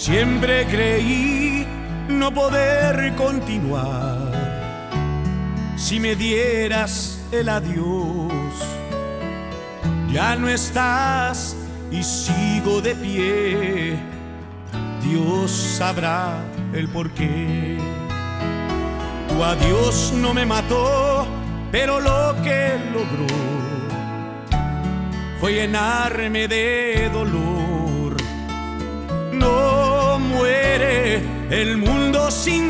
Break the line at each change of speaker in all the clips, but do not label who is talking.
Siempre creí no poder continuar si me dieras el adiós. Ya no estás y sigo de pie. Dios sabrá el porqué. Tu adiós no me mató, pero lo que logró fue llenarme de dolor. No muere el mundo sin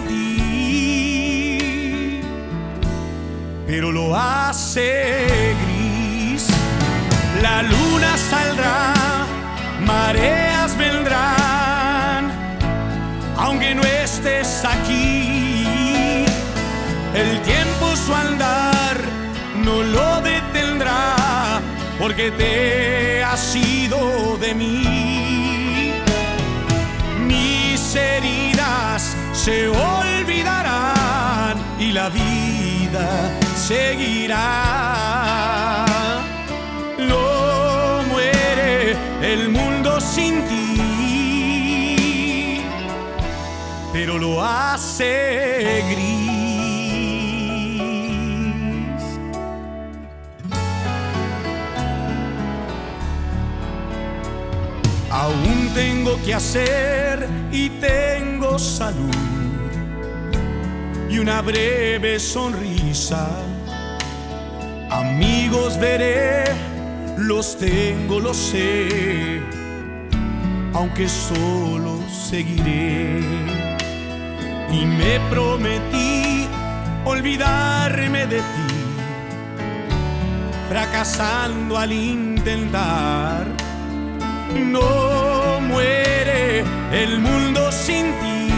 ti, pero lo hace gris. La luna saldrá, mareas vendrán, aunque no estés aquí. El tiempo su andar no lo detendrá, porque te has ido de mí. Mis heridas se olvidarán y la vida seguirá. No muere el mundo sin ti, pero lo hace gris. Aún tengo que hacer y tengo salud y una breve sonrisa. Amigos veré, los tengo, lo sé, aunque solo seguiré. Y me prometí olvidarme de ti, fracasando al intentar. No muere el mundo sin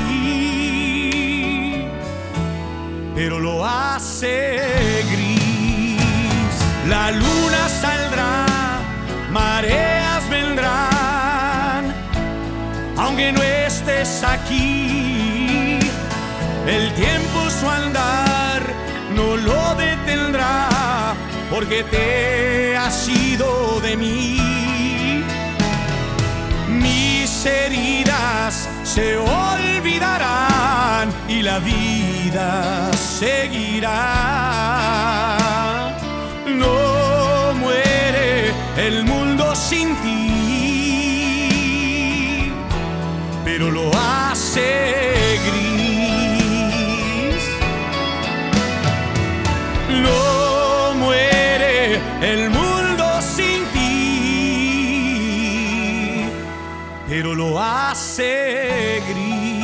ti, pero lo hace gris. La luna saldrá, mareas vendrán, aunque no estés aquí. El tiempo su andar no lo detendrá, porque te has ido de mí. Mis heridas se olvidarán y la vida seguirá. No muere el mundo sin ti, pero lo hace gris. No muere el mundo sin ti, pero lo hace gris.